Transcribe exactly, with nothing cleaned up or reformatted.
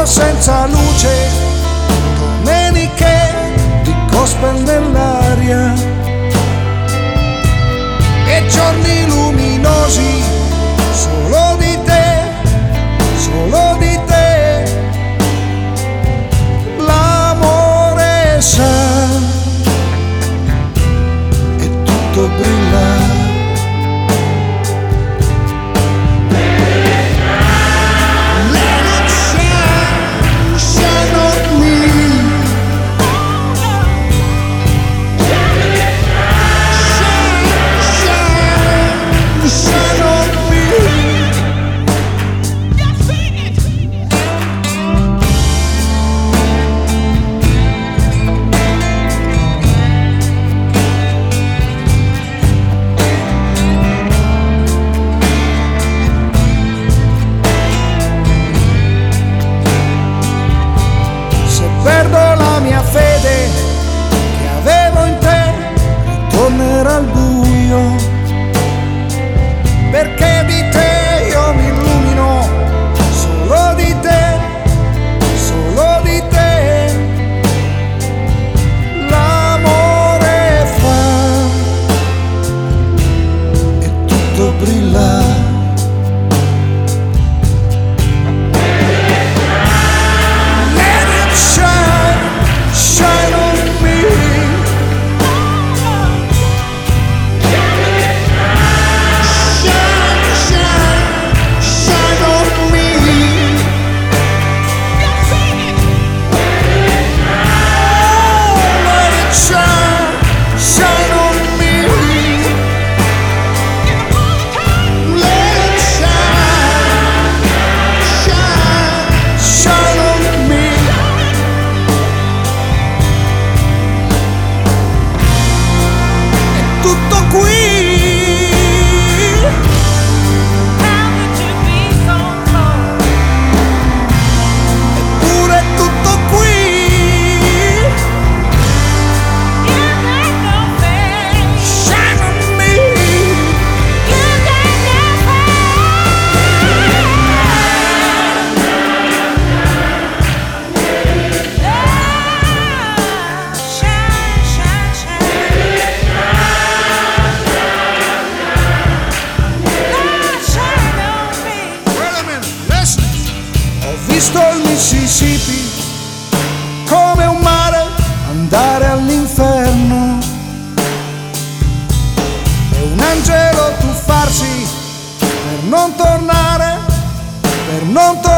senza luce, domeniche di gospel nell'aria e giorni luminosi solo di te, solo di te. L'amore sa e tutto brilla. Perdo la mia fede che avevo in te, ritornerà al buio, perché di te io mi illumino, solo di te, solo di te. L'amore fa e tutto brilla. Ho visto il Mississippi come un mare andare all'inferno e un angelo tuffarsi per non tornare, per non tornare.